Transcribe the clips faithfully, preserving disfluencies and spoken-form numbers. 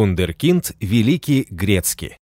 Вундеркинд Великий Грецкий.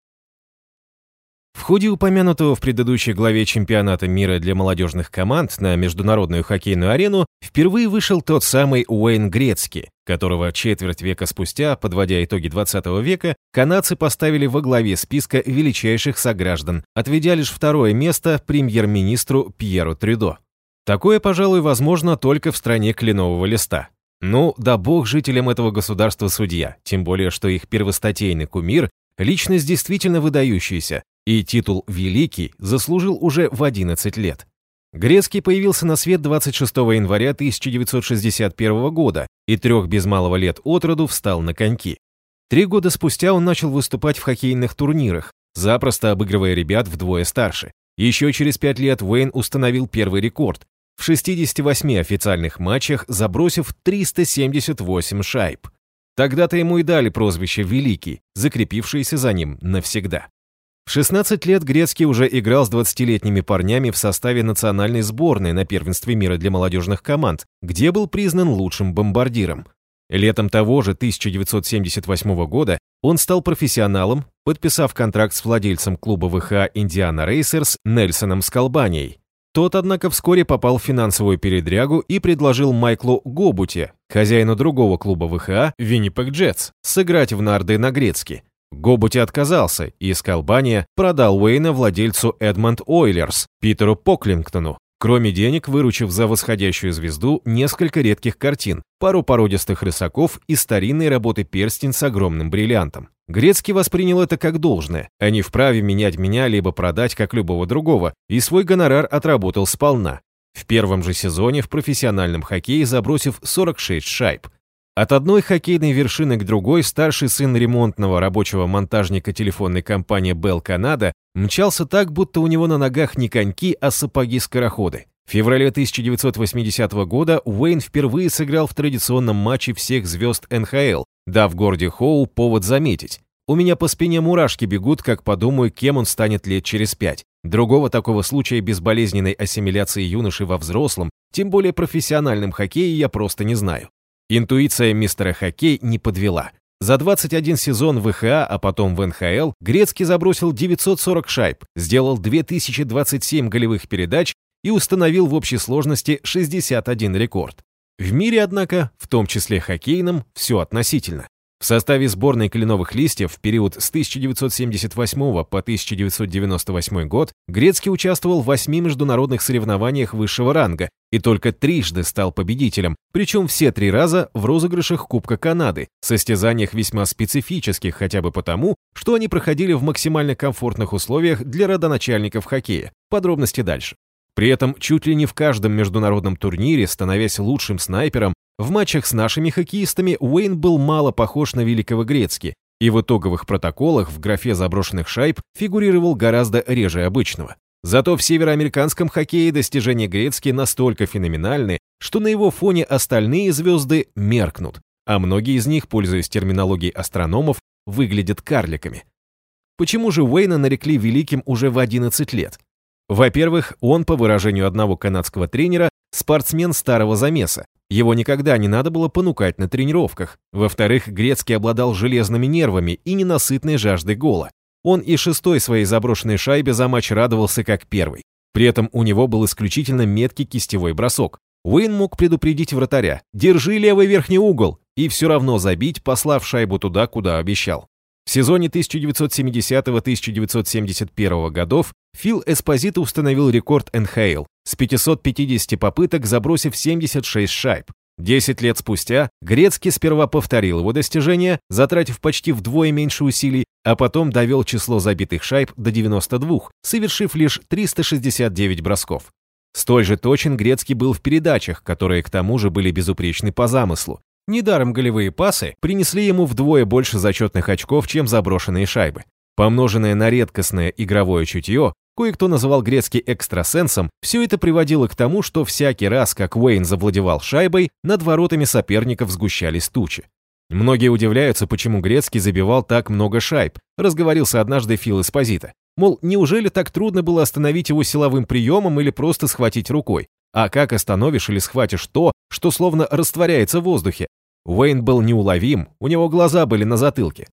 В ходе упомянутого в предыдущей главе чемпионата мира для молодежных команд на международную хоккейную арену впервые вышел тот самый Уэйн Грецкий, которого четверть века спустя, подводя итоги двадцатого века, канадцы поставили во главе списка величайших сограждан, отведя лишь второе место премьер-министру Пьеру Трюдо. Такое, пожалуй, возможно только в стране кленового листа. Ну, да бог жителям этого государства судья, тем более, что их первостатейный кумир – личность действительно выдающаяся, и титул «Великий» заслужил уже в одиннадцать лет. Грецкий появился на свет двадцать шестого января тысяча девятьсот шестьдесят первого года и трех без малого лет от роду встал на коньки. Три года спустя он начал выступать в хоккейных турнирах, запросто обыгрывая ребят вдвое старше. Еще через пять лет Уэйн установил первый рекорд – в шестидесяти восьми официальных матчах забросив триста семьдесят восемь шайб. Тогда-то ему и дали прозвище «Великий», закрепившееся за ним навсегда. В шестнадцать лет Грецкий уже играл с двадцатилетними парнями в составе национальной сборной на первенстве мира для молодежных команд, где был признан лучшим бомбардиром. Летом того же тысяча девятьсот семьдесят восьмого года он стал профессионалом, подписав контракт с владельцем клуба ВХА «Индиана Рейсерс» Нельсоном Скалбанией. Тот, однако, вскоре попал в финансовую передрягу и предложил Майклу Гобуте, хозяину другого клуба ВХА «Виннипег Джетс», сыграть в нарды на Грецки. Гобуте отказался, и Скалбания продал Уэйна владельцу Эдмонт Ойлерс, Питеру Поклингтону, кроме денег выручив за восходящую звезду несколько редких картин, пару породистых рысаков и старинной работы перстень с огромным бриллиантом. Грецкий воспринял это как должное, а не вправе менять меня либо продать как любого другого, и свой гонорар отработал сполна. В первом же сезоне в профессиональном хоккее забросив сорок шесть шайб. От одной хоккейной вершины к другой старший сын ремонтного рабочего монтажника телефонной компании Bell Canada мчался так, будто у него на ногах не коньки, а сапоги-скороходы. В феврале тысяча девятьсот восьмидесятого года Уэйн впервые сыграл в традиционном матче всех звезд эн ха эл, дав Горди Хоу повод заметить: «У меня по спине мурашки бегут, как подумаю, кем он станет лет через пять». Другого такого случая безболезненной ассимиляции юноши во взрослом, тем более профессиональном хоккее, я просто не знаю. Интуиция мистера Хоккей не подвела. За двадцать один сезон в ВХА, а потом в эн ха эл, Грецкий забросил девятьсот сорок шайб, сделал две тысячи двадцать семь голевых передач и установил в общей сложности шестьдесят один рекорд. В мире, однако, в том числе хоккейном, все относительно. В составе сборной кленовых листьев в период с тысяча девятьсот семьдесят восьмого по тысяча девятьсот девяносто восьмой год Грецкий участвовал в восьми международных соревнованиях высшего ранга и только трижды стал победителем, причем все три раза в розыгрышах Кубка Канады, состязаниях весьма специфических хотя бы потому, что они проходили в максимально комфортных условиях для родоначальников хоккея. Подробности дальше. При этом чуть ли не в каждом международном турнире, становясь лучшим снайпером, в матчах с нашими хоккеистами Уэйн был мало похож на великого Грецки, и в итоговых протоколах в графе заброшенных шайб фигурировал гораздо реже обычного. Зато в североамериканском хоккее достижения Грецки настолько феноменальны, что на его фоне остальные звезды меркнут, а многие из них, пользуясь терминологией астрономов, выглядят карликами. Почему же Уэйна нарекли великим уже в одиннадцать лет? Во-первых, он, по выражению одного канадского тренера, спортсмен старого замеса. Его никогда не надо было понукать на тренировках. Во-вторых, Грецкий обладал железными нервами и ненасытной жаждой гола. Он и шестой своей заброшенной шайбе за матч радовался как первый. При этом у него был исключительно меткий кистевой бросок. Уэйн мог предупредить вратаря: «Держи левый верхний угол», и все равно забить, послав шайбу туда, куда обещал. В сезоне тысяча девятьсот семидесятого — тысяча девятьсот семьдесят первого годов Фил Эспозито установил рекорд эн ха эл с пятисот пятидесяти попыток, забросив семьдесят шесть шайб. Десять лет спустя Грецкий сперва повторил его достижение, затратив почти вдвое меньше усилий, а потом довел число забитых шайб до девяноста двух, совершив лишь триста шестьдесят девять бросков. Столь же точен Грецкий был в передачах, которые к тому же были безупречны по замыслу. Недаром голевые пасы принесли ему вдвое больше зачетных очков, чем заброшенные шайбы. Помноженное на редкостное игровое чутье, кое-кто называл Грецкий экстрасенсом, все это приводило к тому, что всякий раз, как Уэйн завладевал шайбой, над воротами соперников сгущались тучи. Многие удивляются, почему Грецкий забивал так много шайб, разговорился однажды Фил Эспозито. Мол, неужели так трудно было остановить его силовым приемом или просто схватить рукой? А как остановишь или схватишь то, что словно растворяется в воздухе? Уэйн был неуловим, у него глаза были на затылке.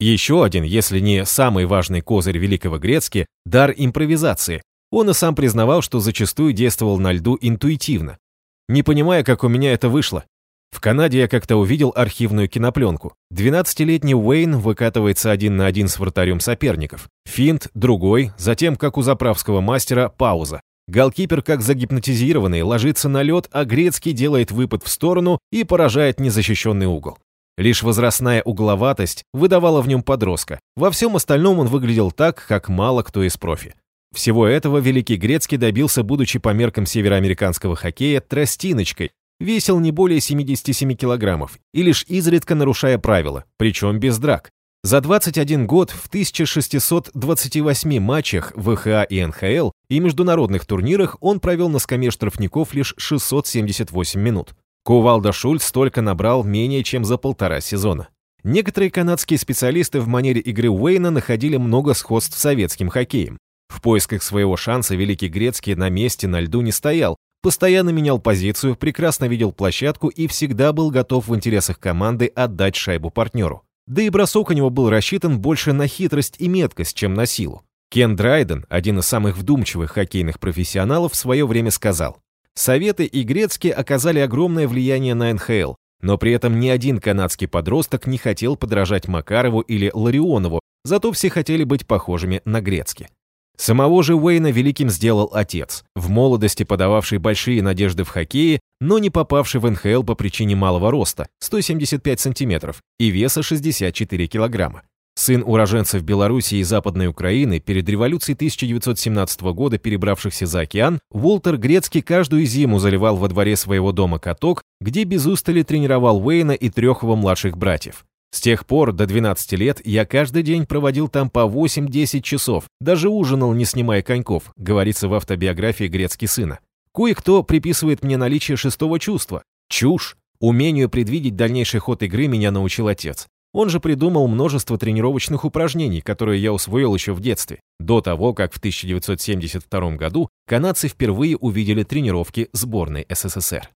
Еще один, если не самый важный козырь великого Грецки – дар импровизации. Он и сам признавал, что зачастую действовал на льду интуитивно. Не понимая, как у меня это вышло. В Канаде я как-то увидел архивную кинопленку. двенадцатилетний Уэйн выкатывается один на один с вратарем соперников. Финт, другой, затем, как у заправского мастера, пауза. Голкипер, как загипнотизированный, ложится на лед, а Грецкий делает выпад в сторону и поражает незащищенный угол. Лишь возрастная угловатость выдавала в нем подростка. Во всем остальном он выглядел так, как мало кто из профи. Всего этого великий Грецкий добился, будучи по меркам североамериканского хоккея тростиночкой, весил не более семидесяти семи килограммов и лишь изредка нарушая правила, причем без драк. За двадцать один год в тысяча шестьсот двадцати восьми матчах в ВХА и эн ха эл и международных турнирах он провел на скамье штрафников лишь шестьсот семьдесят восемь минут. Кувалда Шульц столько набрал менее чем за полтора сезона. Некоторые канадские специалисты в манере игры Уэйна находили много сходств с советским хоккеем. В поисках своего шанса великий Грецкий на месте на льду не стоял, постоянно менял позицию, прекрасно видел площадку и всегда был готов в интересах команды отдать шайбу партнеру. Да и бросок у него был рассчитан больше на хитрость и меткость, чем на силу. Кен Драйден, один из самых вдумчивых хоккейных профессионалов, в свое время сказал: «Советы и Грецкий оказали огромное влияние на эн ха эл, но при этом ни один канадский подросток не хотел подражать Макарову или Ларионову, зато все хотели быть похожими на Грецки». Самого же Уэйна великим сделал отец, в молодости подававший большие надежды в хоккее, но не попавший в эн ха эл по причине малого роста, сто семьдесят пять сантиметров, и веса шестьдесят четыре килограмма. Сын уроженцев Белоруссии и Западной Украины, перед революцией тысяча девятьсот семнадцатого года перебравшихся за океан, Уолтер Грецкий каждую зиму заливал во дворе своего дома каток, где без устали тренировал Уэйна и трех его младших братьев. С тех пор до двенадцати лет я каждый день проводил там по восемь-десять часов, даже ужинал, не снимая коньков, говорится в автобиографии Грецки сына. Кое-кто приписывает мне наличие шестого чувства. Чушь! Умению предвидеть дальнейший ход игры меня научил отец. Он же придумал множество тренировочных упражнений, которые я усвоил еще в детстве, до того, как в тысяча девятьсот семьдесят втором году канадцы впервые увидели тренировки сборной эс эс эс эр.